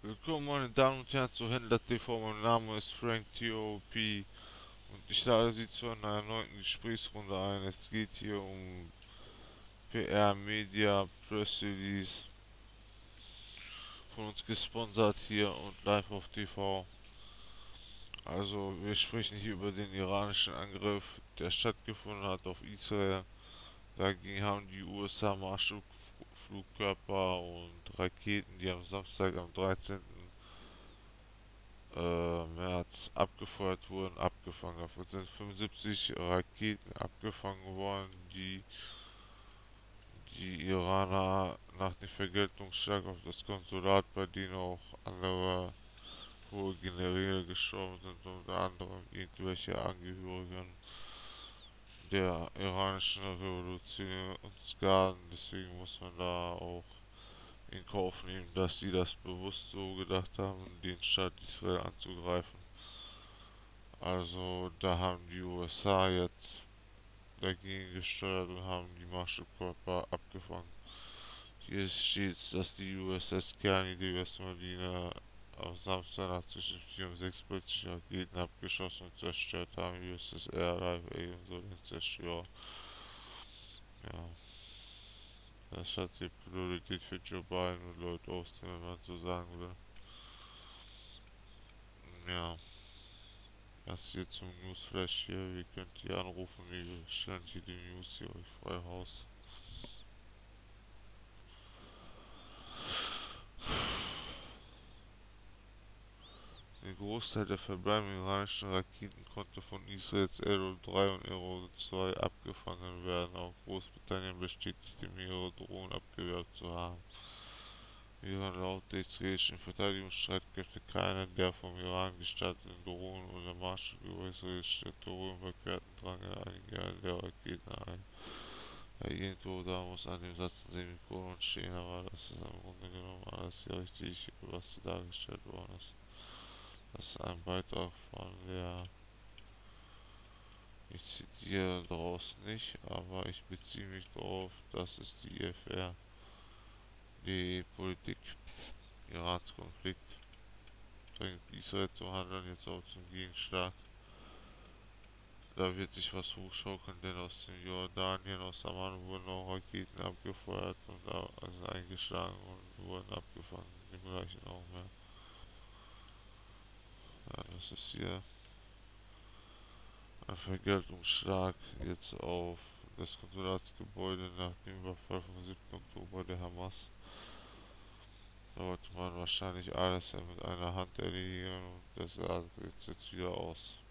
Willkommen meine Damen und Herren zu Händler TV, mein Name ist Frank T.O.P. und ich lade Sie zu einer erneuten Gesprächsrunde ein. Es geht hier um PR, Media, Press Release, von uns gesponsert hier und live auf TV. Also wir sprechen hier über den iranischen Angriff, der stattgefunden hat auf Israel. Dagegen haben die USA Marschflugkörper und Raketen, die am Samstag, am 13. März abgefeuert wurden, abgefangen. Davon sind 75 Raketen abgefangen worden, die Iraner nach dem Vergeltungsschlag auf das Konsulat, bei denen auch andere hohe Generäle gestorben sind, unter anderem irgendwelche Angehörigen der iranischen Revolutionsgarden. Deswegen muss man da auch in Kauf nehmen, dass sie das bewusst so gedacht haben, den Staat Israel anzugreifen. Also da haben die USA jetzt dagegen gesteuert und haben die Marschflugkörper abgefangen. Hier steht, dass die USS Kearney, die Westmarine, am Samstag nach zwischen 4 und 6 britische Raketen abgeschossen und zerstört haben. USS Airlife ebenso den Zerstörer. Ja, das hat die Priorität für Joe Biden und Lloyd Austin, wenn man so sagen will. Ja, das hier zum Newsflash hier. Ihr könnt hier anrufen, wir stellen hier die News hier euch frei Haus. Der Großteil der verbleibenden iranischen Raketen konnte von Israels Arrow 3 und Arrow 2 abgefangen werden. Auch Großbritannien bestätigte, mehrere Drohnen abgewehrt zu haben. Während laut der israelischen Verteidigungsstreitkräfte keine der vom Iran gestarteten Drohnen oder Marschflüge israelische Drohnen überquerten, drangen einige der Raketen ein. Ja, irgendwo da muss an dem Satz ein Semikolon stehen, aber das ist im Grunde genommen alles hier richtig, was dargestellt worden ist. Das ist ein Beitrag von der, ich zitiere daraus nicht, aber ich beziehe mich darauf, dass es die IFR, die Politik, Irans Konflikt, drängt Israel zum Handeln jetzt auch zum Gegenschlag. Da wird sich was hochschaukeln, denn aus dem Jordanien, aus Amman wurden auch Raketen abgefeuert und also eingeschlagen und wurden abgefangen, im gleichen Augenmerk. Ja, das ist hier ein Vergeltungsschlag jetzt auf das Konsulatsgebäude nach dem Überfall vom 7. Oktober der Hamas. Da wollte man wahrscheinlich alles mit einer Hand erledigen und das sah jetzt wieder aus.